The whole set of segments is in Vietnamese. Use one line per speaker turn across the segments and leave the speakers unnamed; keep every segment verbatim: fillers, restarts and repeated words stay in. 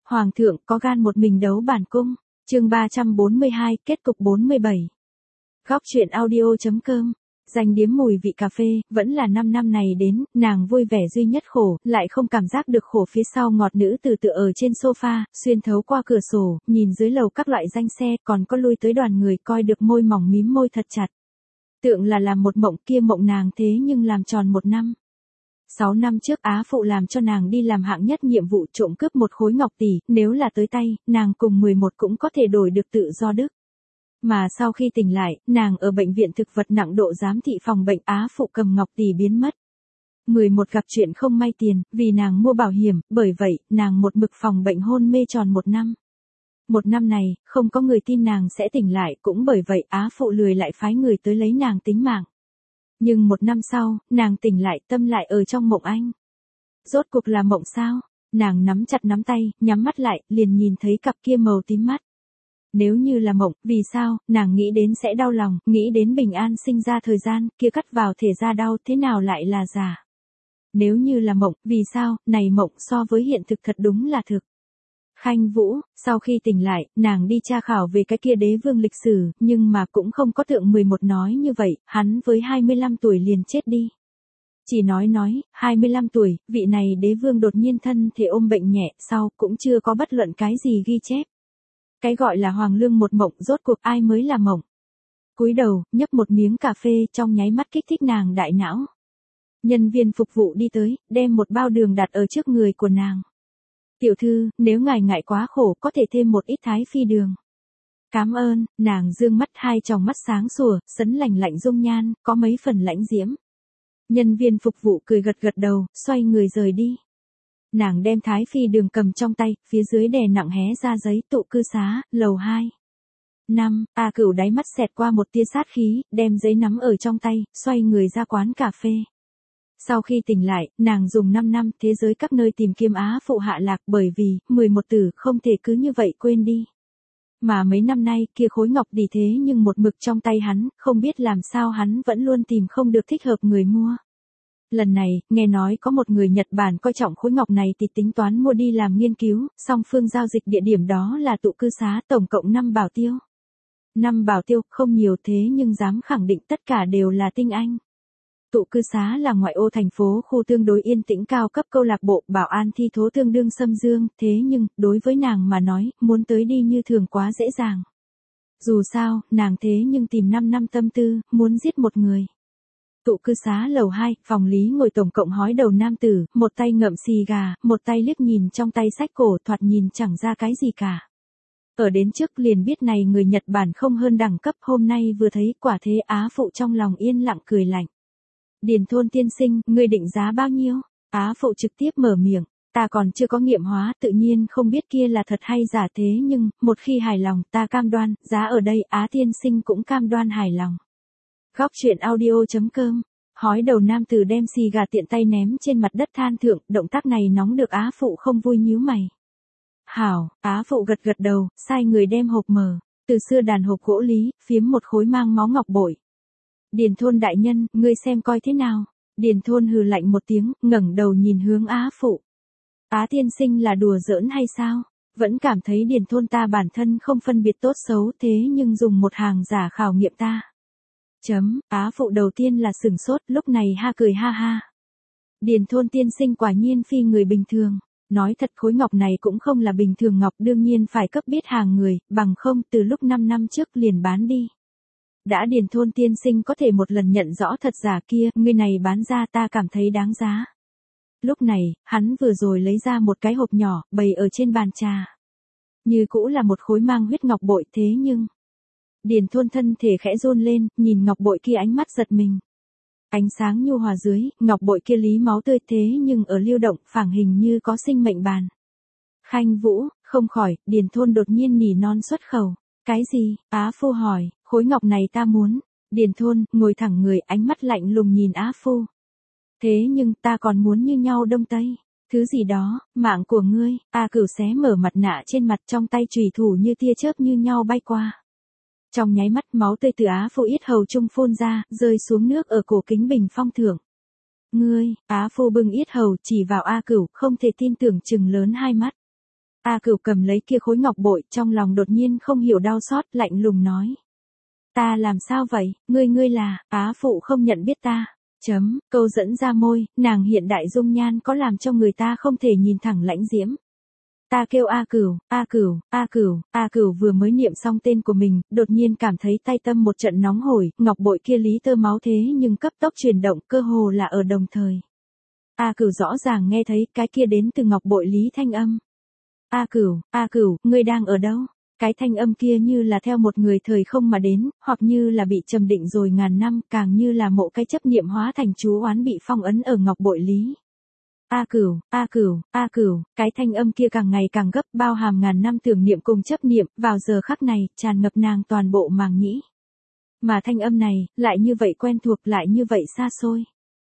Hoàng thượng có gan một mình đấu bản cung. Chương ba trăm bốn mươi hai, kết cục bốn mươi bảy. Góc truyện audio.com. Danh điếm mùi vị cà phê, vẫn là năm năm này đến, nàng vui vẻ duy nhất khổ, lại không cảm giác được khổ phía sau ngọt nữ từ tựa ở trên sofa, xuyên thấu qua cửa sổ, nhìn dưới lầu các loại danh xe, còn có lui tới đoàn người coi được môi mỏng mím môi thật chặt. Tượng là làm một mộng, kia mộng nàng thế nhưng làm tròn một năm. Sáu năm trước Á Phụ làm cho nàng đi làm hạng nhất nhiệm vụ trộm cướp một khối ngọc tỷ, nếu là tới tay, nàng cùng mười một cũng có thể đổi được tự do đức. Mà sau khi tỉnh lại, nàng ở bệnh viện thực vật nặng độ giám thị phòng bệnh, Á Phụ cầm ngọc tỷ biến mất. mười một gặp chuyện không may tiền, vì nàng mua bảo hiểm, bởi vậy, nàng một mực phòng bệnh hôn mê tròn một năm. Một năm này, không có người tin nàng sẽ tỉnh lại, cũng bởi vậy Á Phụ lười lại phái người tới lấy nàng tính mạng. Nhưng một năm sau, nàng tỉnh lại, tâm lại ở trong mộng anh. Rốt cuộc là mộng sao? Nàng nắm chặt nắm tay, nhắm mắt lại, liền nhìn thấy cặp kia màu tím mắt. Nếu như là mộng, vì sao, nàng nghĩ đến sẽ đau lòng, nghĩ đến bình an sinh ra thời gian, kia cắt vào thể ra đau, thế nào lại là giả? Nếu như là mộng, vì sao, này mộng so với hiện thực thật đúng là thực. Khanh Vũ, sau khi tỉnh lại, nàng đi tra khảo về cái kia đế vương lịch sử, nhưng mà cũng không có tượng mười một nói như vậy, hắn với hai mươi lăm tuổi liền chết đi. Chỉ nói nói, hai mươi lăm tuổi, vị này đế vương đột nhiên thân thể ôm bệnh nhẹ, sau cũng chưa có bất luận cái gì ghi chép. Cái gọi là hoàng lương một mộng, rốt cuộc ai mới là mộng. Cúi đầu, nhấp một miếng cà phê, trong nháy mắt kích thích nàng đại não. Nhân viên phục vụ đi tới, đem một bao đường đặt ở trước người của nàng. Tiểu thư, nếu ngài ngại quá khổ, có thể thêm một ít thái phi đường. Cám ơn, nàng dương mắt, hai tròng mắt sáng sủa, sấn lạnh lạnh dung nhan, có mấy phần lãnh diễm. Nhân viên phục vụ cười gật gật đầu, xoay người rời đi. Nàng đem thái phi đường cầm trong tay, phía dưới đè nặng hé ra giấy tụ cư xá, lầu hai. Năm, A Cửu đáy mắt xẹt qua một tia sát khí, đem giấy nắm ở trong tay, xoay người ra quán cà phê. Sau khi tỉnh lại, nàng dùng năm năm thế giới các nơi tìm kiếm Á Phụ hạ lạc, bởi vì, mười một tử không thể cứ như vậy quên đi. Mà mấy năm nay kia khối ngọc tỷ thế nhưng một mực trong tay hắn, không biết làm sao hắn vẫn luôn tìm không được thích hợp người mua. Lần này, nghe nói có một người Nhật Bản coi trọng khối ngọc này thì tính toán mua đi làm nghiên cứu, song phương giao dịch địa điểm đó là tụ cư xá, tổng cộng năm bảo tiêu. năm bảo tiêu, không nhiều thế nhưng dám khẳng định tất cả đều là tinh anh. Tụ cư xá là ngoại ô thành phố khu tương đối yên tĩnh cao cấp câu lạc bộ, bảo an thi thố tương đương xâm dương, thế nhưng, đối với nàng mà nói, muốn tới đi như thường quá dễ dàng. Dù sao, nàng thế nhưng tìm năm năm tâm tư, muốn giết một người. Tụ cư xá lầu hai, phòng lý ngồi tổng cộng hói đầu nam tử, một tay ngậm xì gà, một tay liếc nhìn trong tay sách cổ, thoạt nhìn chẳng ra cái gì cả. Ở đến trước liền biết này người Nhật Bản không hơn đẳng cấp, hôm nay vừa thấy quả thế Á Phụ trong lòng yên lặng cười lạnh. Điền Thôn tiên sinh, ngươi định giá bao nhiêu? Á Phụ trực tiếp mở miệng, ta còn chưa có nghiệm hóa, tự nhiên không biết kia là thật hay giả, thế nhưng, một khi hài lòng, ta cam đoan, giá ở đây Á tiên sinh cũng cam đoan hài lòng. Góc truyện audio.com. Hói đầu nam tử đem xì gà tiện tay ném trên mặt đất than thượng, động tác này nóng được Á Phụ không vui nhíu mày. Hảo, Á Phụ gật gật đầu, sai người đem hộp mở, từ xưa đàn hộp gỗ lý, phiếm một khối mang máu ngọc bội. Điền Thôn đại nhân, ngươi xem coi thế nào. Điền Thôn hừ lạnh một tiếng, ngẩng đầu nhìn hướng Á Phụ. Á tiên sinh là đùa giỡn hay sao? Vẫn cảm thấy Điền Thôn ta bản thân không phân biệt tốt xấu, thế nhưng dùng một hàng giả khảo nghiệm ta. Chấm, Á Phụ đầu tiên là sửng sốt, lúc này ha cười ha ha. Điền Thôn tiên sinh quả nhiên phi người bình thường. Nói thật khối ngọc này cũng không là bình thường ngọc, đương nhiên phải cấp biết hàng người, bằng không từ lúc năm năm trước liền bán đi. Đã Điền Thôn tiên sinh có thể một lần nhận rõ thật giả kia, người này bán ra ta cảm thấy đáng giá. Lúc này, hắn vừa rồi lấy ra một cái hộp nhỏ, bày ở trên bàn trà. Như cũ là một khối mang huyết ngọc bội, thế nhưng... Điền Thôn thân thể khẽ run lên, nhìn ngọc bội kia ánh mắt giật mình. Ánh sáng nhu hòa dưới, ngọc bội kia lý máu tươi, thế nhưng ở lưu động, phảng hình như có sinh mệnh bàn. Khanh Vũ, không khỏi, Điền Thôn đột nhiên nỉ non xuất khẩu. Cái gì? Á Phu hỏi, khối ngọc này ta muốn. Điền Thôn, ngồi thẳng người, ánh mắt lạnh lùng nhìn Á Phu. Thế nhưng, ta còn muốn như nhau đông tây. Thứ gì đó, mạng của ngươi, A Cửu xé mở mặt nạ trên mặt, trong tay chùy thủ như tia chớp như nhau bay qua. Trong nháy mắt máu tươi từ Á Phu yết hầu trung phun ra, rơi xuống nước ở cổ kính bình phong thượng. Ngươi, Á Phu bưng yết hầu chỉ vào A Cửu, không thể tin tưởng chừng lớn hai mắt. A Cửu cầm lấy kia khối ngọc bội, trong lòng đột nhiên không hiểu đau xót, lạnh lùng nói. Ta làm sao vậy, ngươi ngươi là, á phụ không nhận biết ta. Chấm, câu dẫn ra môi, nàng hiện đại dung nhan có làm cho người ta không thể nhìn thẳng lãnh diễm. Ta kêu A Cửu, A Cửu, A Cửu, A Cửu vừa mới niệm xong tên của mình, đột nhiên cảm thấy tay tâm một trận nóng hổi, ngọc bội kia lý tơ máu thế nhưng cấp tốc chuyển động, cơ hồ là ở đồng thời. A Cửu rõ ràng nghe thấy cái kia đến từ ngọc bội lý thanh âm. A Cửu, A Cửu, ngươi đang ở đâu? Cái thanh âm kia như là theo một người thời không mà đến, hoặc như là bị trầm định rồi ngàn năm, càng như là mộ cái chấp niệm hóa thành chú oán bị phong ấn ở ngọc bội lý. A Cửu, A Cửu, A Cửu, cái thanh âm kia càng ngày càng gấp, bao hàm ngàn năm tưởng niệm cùng chấp niệm, vào giờ khắc này, tràn ngập nàng toàn bộ màng nhĩ. Mà thanh âm này, lại như vậy quen thuộc, lại như vậy xa xôi.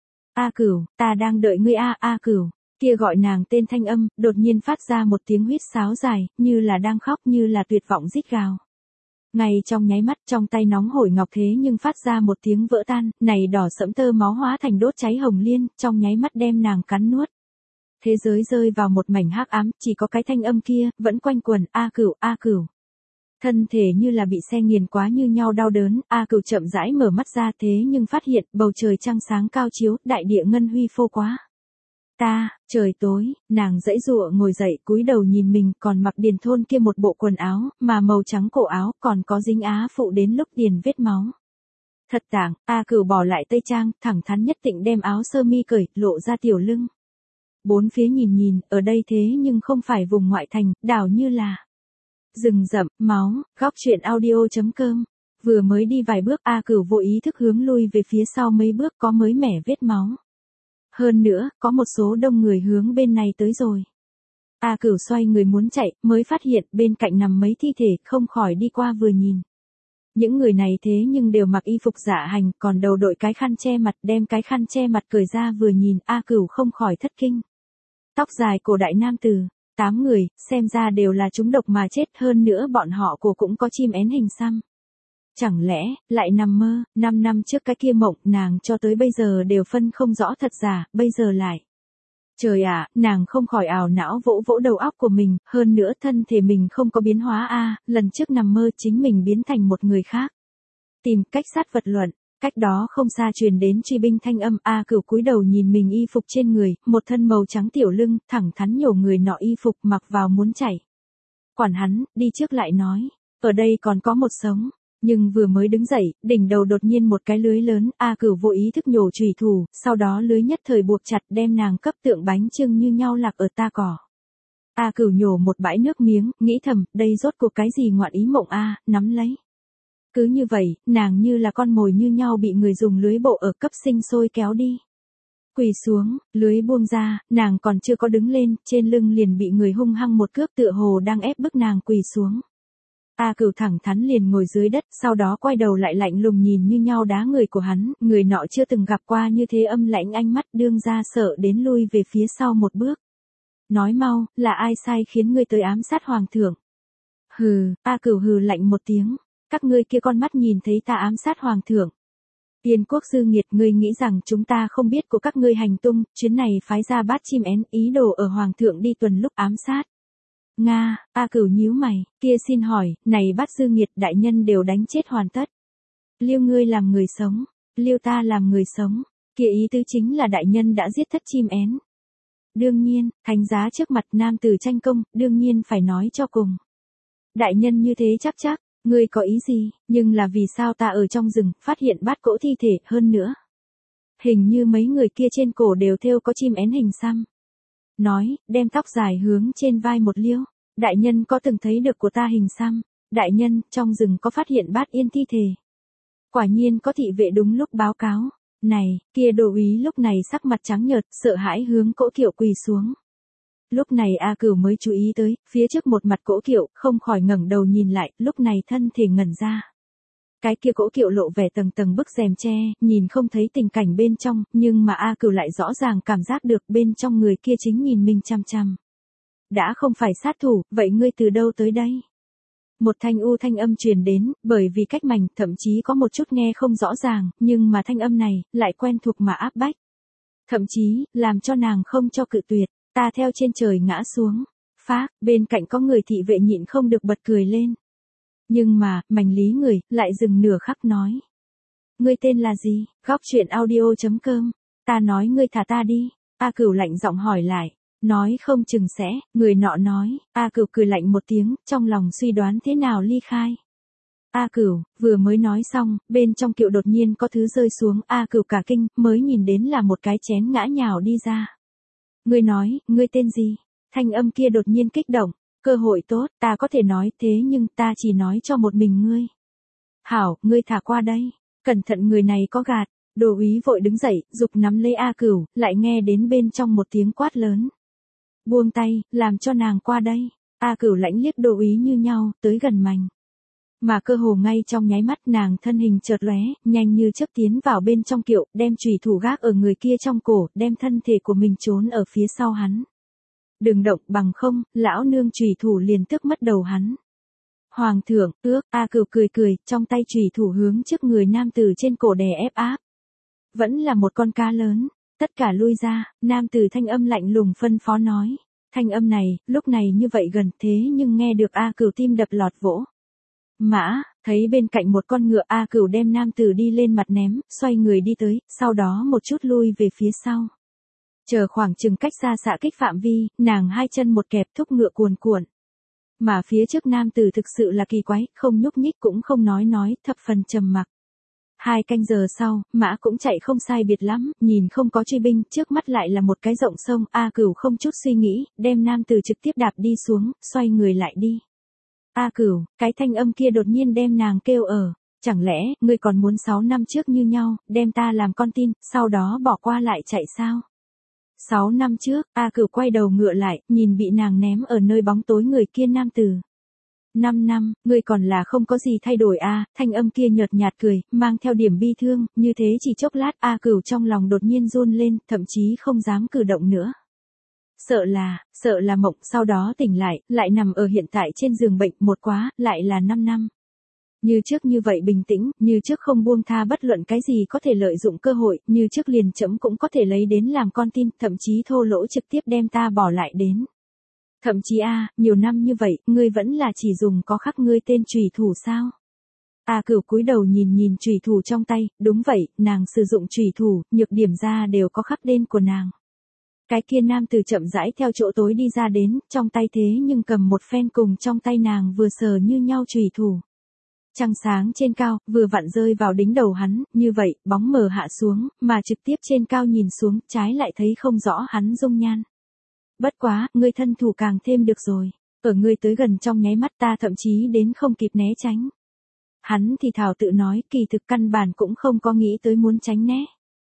A Cửu, ta đang đợi ngươi a, A Cửu. Kia gọi nàng tên thanh âm, đột nhiên phát ra một tiếng huýt sáo dài, như là đang khóc, như là tuyệt vọng rít gào. Ngay trong nháy mắt, trong tay nóng hổi ngọc thế nhưng phát ra một tiếng vỡ tan, này đỏ sẫm tơ máu hóa thành đốt cháy hồng liên, trong nháy mắt đem nàng cắn nuốt. Thế giới rơi vào một mảnh hắc ám, chỉ có cái thanh âm kia, vẫn quanh quẩn, A Cửu, A Cửu. Thân thể như là bị xe nghiền quá như nhau đau đớn, A Cửu chậm rãi mở mắt ra thế nhưng phát hiện, bầu trời trăng sáng cao chiếu, đại địa ngân huy phô quá. Ta, trời tối, nàng dãy dụa ngồi dậy cúi đầu nhìn mình còn mặc điền thôn kia một bộ quần áo, mà màu trắng cổ áo còn có dính á phụ đến lúc điền vết máu. Thật tảng, A Cửu bỏ lại tây trang, thẳng thắn nhất định đem áo sơ mi cởi, lộ ra tiểu lưng. Bốn phía nhìn nhìn, ở đây thế nhưng không phải vùng ngoại thành, đảo như là rừng rậm, máu, góc truyện audio chấm com. Vừa mới đi vài bước A Cửu vô ý thức hướng lui về phía sau mấy bước có mới mẻ vết máu. Hơn nữa, có một số đông người hướng bên này tới rồi. A Cửu xoay người muốn chạy, mới phát hiện bên cạnh nằm mấy thi thể, không khỏi đi qua vừa nhìn. Những người này thế nhưng đều mặc y phục dạ hành, còn đầu đội cái khăn che mặt, đem cái khăn che mặt cởi ra vừa nhìn, A Cửu không khỏi thất kinh. Tóc dài cổ đại nam tử, tám người, xem ra đều là trúng độc mà chết, hơn nữa bọn họ cổ cũng có chim én hình xăm. Chẳng lẽ, lại nằm mơ, năm năm trước cái kia mộng, nàng cho tới bây giờ đều phân không rõ thật giả, bây giờ lại. Trời ạ, nàng không khỏi ảo não vỗ vỗ đầu óc của mình, hơn nữa thân thể mình không có biến hóa a, lần trước nằm mơ chính mình biến thành một người khác. Tìm cách sát vật luận, cách đó không xa truyền đến truy binh thanh âm, A Cửu cúi đầu nhìn mình y phục trên người, một thân màu trắng tiểu lưng, thẳng thắn nhổ người nọ y phục mặc vào muốn chạy. Quản hắn, đi trước lại nói, ở đây còn có một sống. Nhưng vừa mới đứng dậy, đỉnh đầu đột nhiên một cái lưới lớn, A Cửu vô ý thức nhổ chùy thủ, sau đó lưới nhất thời buộc chặt đem nàng cấp tượng bánh chưng như nhau lạc ở ta cỏ. A Cửu nhổ một bãi nước miếng, nghĩ thầm, đây rốt cuộc cái gì ngoạn ý mộng a, nắm lấy. Cứ như vậy, nàng như là con mồi như nhau bị người dùng lưới bộ ở cấp sinh sôi kéo đi. Quỳ xuống, lưới buông ra, nàng còn chưa có đứng lên, trên lưng liền bị người hung hăng một cước tựa hồ đang ép bức nàng quỳ xuống. A Cửu thẳng thắn liền ngồi dưới đất, sau đó quay đầu lại lạnh lùng nhìn như nhau đá người của hắn, người nọ chưa từng gặp qua như thế âm lãnh ánh mắt, đương ra sợ đến lui về phía sau một bước. Nói mau, là ai sai khiến ngươi tới ám sát hoàng thượng? Hừ, A Cửu hừ lạnh một tiếng, các ngươi kia con mắt nhìn thấy ta ám sát hoàng thượng. Yên quốc dư nghiệt, ngươi nghĩ rằng chúng ta không biết của các ngươi hành tung, chuyến này phái ra bát chim én, ý đồ ở hoàng thượng đi tuần lúc ám sát. Nga, A Cửu nhíu mày, kia xin hỏi, này Bát dư nghiệt đại nhân đều đánh chết hoàn tất. Liêu ngươi làm người sống, liêu ta làm người sống, kia ý tứ chính là đại nhân đã giết thất chim én. Đương nhiên, thánh giá trước mặt nam tử tranh công, đương nhiên phải nói cho cùng. Đại nhân như thế chắc chắc, ngươi có ý gì, nhưng là vì sao ta ở trong rừng, phát hiện bát cỗ thi thể, hơn nữa. Hình như mấy người kia trên cổ đều thêu có chim én hình xăm. Nói, đem tóc dài hướng trên vai một liêu. Đại nhân có từng thấy được của ta hình xăm? Đại nhân, trong rừng có phát hiện bát yên thi thể. Quả nhiên có thị vệ đúng lúc báo cáo. Này, kia đô úy lúc này sắc mặt trắng nhợt, sợ hãi hướng cỗ kiệu quỳ xuống. Lúc này A Cửu mới chú ý tới, phía trước một mặt cỗ kiệu, không khỏi ngẩng đầu nhìn lại, lúc này thân thể ngẩn ra. Cái kia cỗ kiệu lộ vẻ tầng tầng bức rèm che, nhìn không thấy tình cảnh bên trong, nhưng mà A Cửu lại rõ ràng cảm giác được bên trong người kia chính nhìn mình chăm chăm. Đã không phải sát thủ, vậy ngươi từ đâu tới đây? Một thanh u thanh âm truyền đến, bởi vì cách mảnh, thậm chí có một chút nghe không rõ ràng, nhưng mà thanh âm này, lại quen thuộc mà áp bách. Thậm chí, làm cho nàng không cho cự tuyệt, ta theo trên trời ngã xuống. Phanh. phác, bên cạnh có người thị vệ nhịn không được bật cười lên. Nhưng mà, mảnh lý người, lại dừng nửa khắc nói. Ngươi tên là gì? Góc chuyện audio chấm com. Ta nói ngươi thả ta đi. A Cửu lạnh giọng hỏi lại. Nói không chừng sẽ, người nọ nói. A Cửu cười lạnh một tiếng, trong lòng suy đoán thế nào ly khai. A Cửu, vừa mới nói xong, bên trong kiệu đột nhiên có thứ rơi xuống. A Cửu cả kinh, mới nhìn đến là một cái chén ngã nhào đi ra. Ngươi nói, ngươi tên gì? Thanh âm kia đột nhiên kích động. Cơ hội tốt, ta có thể nói thế nhưng ta chỉ nói cho một mình ngươi. Hảo, ngươi thả qua đây. Cẩn thận người này có gạt. Đô úy vội đứng dậy, giục nắm lấy A Cửu, lại nghe đến bên trong một tiếng quát lớn. Buông tay, làm cho nàng qua đây. A Cửu lãnh liếc đô úy như nhau, tới gần mành. Mà cơ hồ ngay trong nháy mắt nàng thân hình chợt lóe, nhanh như chớp tiến vào bên trong kiệu, đem chùy thủ gác ở người kia trong cổ, đem thân thể của mình trốn ở phía sau hắn. Đừng động, bằng không, lão nương chùy thủ liền tước mất đầu hắn. Hoàng thượng, ước, A Cửu cười cười, trong tay chùy thủ hướng trước người nam tử trên cổ đè ép áp. Vẫn là một con cá lớn, tất cả lui ra, nam tử thanh âm lạnh lùng phân phó nói. Thanh âm này, lúc này như vậy gần thế nhưng nghe được A Cửu tim đập lọt vỗ. Mã, thấy bên cạnh một con ngựa A Cửu đem nam tử đi lên mặt ném, xoay người đi tới, sau đó một chút lui về phía sau. Chờ khoảng chừng cách xa xạ kích phạm vi, nàng hai chân một kẹp thúc ngựa cuồn cuộn. Mà phía trước nam tử thực sự là kỳ quái, không nhúc nhích cũng không nói nói, thập phần trầm mặc. Hai canh giờ sau, mã cũng chạy không sai biệt lắm, nhìn không có truy binh, trước mắt lại là một cái rộng sông, A Cửu không chút suy nghĩ, đem nam tử trực tiếp đạp đi xuống, xoay người lại đi. A Cửu, cái thanh âm kia đột nhiên đem nàng kêu ở, chẳng lẽ, ngươi còn muốn sáu năm trước như nhau, đem ta làm con tin, sau đó bỏ qua lại chạy sao? Sáu năm trước, A Cửu quay đầu ngựa lại, nhìn bị nàng ném ở nơi bóng tối người kia nam tử. Năm năm, ngươi còn là không có gì thay đổi a à, thanh âm kia nhợt nhạt cười, mang theo điểm bi thương, như thế chỉ chốc lát A Cửu trong lòng đột nhiên run lên, thậm chí không dám cử động nữa. Sợ là, sợ là mộng, sau đó tỉnh lại, lại nằm ở hiện tại trên giường bệnh, một quá, lại là năm năm. Như trước như vậy bình tĩnh, như trước không buông tha bất luận cái gì có thể lợi dụng cơ hội, như trước liền chấm cũng có thể lấy đến làm con tin, thậm chí thô lỗ trực tiếp đem ta bỏ lại đến. Thậm chí a, à, nhiều năm như vậy, ngươi vẫn là chỉ dùng có khắc ngươi tên chùy thủ sao? A à, Cửu cúi đầu nhìn nhìn chùy thủ trong tay, đúng vậy, nàng sử dụng chùy thủ, nhược điểm ra đều có khắc tên của nàng. Cái kia nam từ chậm rãi theo chỗ tối đi ra đến, trong tay thế nhưng cầm một phen cùng trong tay nàng vừa sờ như nhau chùy thủ. Trăng sáng trên cao, vừa vặn rơi vào đỉnh đầu hắn, như vậy, bóng mờ hạ xuống, mà trực tiếp trên cao nhìn xuống, trái lại thấy không rõ hắn dung nhan. Bất quá, ngươi thân thủ càng thêm được rồi. Ở ngươi tới gần trong nháy mắt ta thậm chí đến không kịp né tránh. Hắn thì thào tự nói, kỳ thực căn bản cũng không có nghĩ tới muốn tránh né.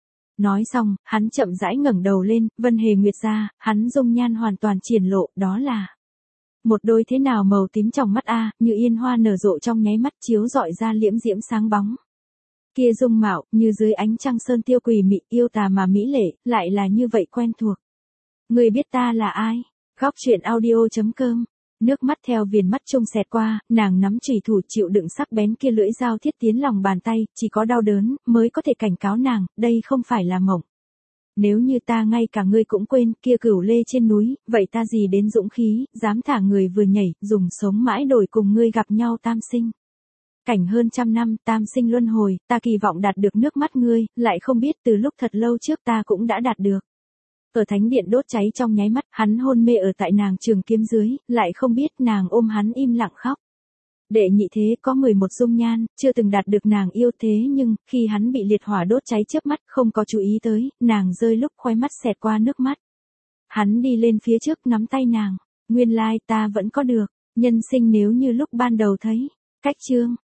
Nói xong, hắn chậm rãi ngẩng đầu lên, Vân Hề Nguyệt ra, hắn dung nhan hoàn toàn triển lộ, đó là một đôi thế nào màu tím trong mắt a, như yên hoa nở rộ trong nháy mắt chiếu rọi ra liễm diễm sáng bóng. Kia dung mạo, như dưới ánh trăng sơn tiêu quỳ mị, yêu tà mà mỹ lệ, lại là như vậy quen thuộc. Ngươi biết ta là ai? Góc chuyện audio chấm com. Nước mắt theo viền mắt trung xẹt qua, nàng nắm chùy thủ chịu đựng sắc bén kia lưỡi dao thiết tiến lòng bàn tay, chỉ có đau đớn, mới có thể cảnh cáo nàng, đây không phải là mộng. Nếu như ta ngay cả ngươi cũng quên, kia Cửu Lê trên núi, vậy ta gì đến dũng khí, dám thả người vừa nhảy, dùng sống mãi đổi cùng ngươi gặp nhau tam sinh. Cảnh hơn trăm năm, tam sinh luân hồi, ta kỳ vọng đạt được nước mắt ngươi, lại không biết từ lúc thật lâu trước ta cũng đã đạt được. Ở thánh điện đốt cháy trong nháy mắt, hắn hôn mê ở tại nàng trường kiếm dưới, lại không biết nàng ôm hắn im lặng khóc. Đệ nhị thế có mười một dung nhan, chưa từng đạt được nàng yêu thế nhưng, khi hắn bị liệt hỏa đốt cháy chớp mắt, không có chú ý tới, nàng rơi lúc khóe mắt xẹt qua nước mắt. Hắn đi lên phía trước nắm tay nàng, nguyên lai ta vẫn có được, nhân sinh nếu như lúc ban đầu thấy. Cách chương,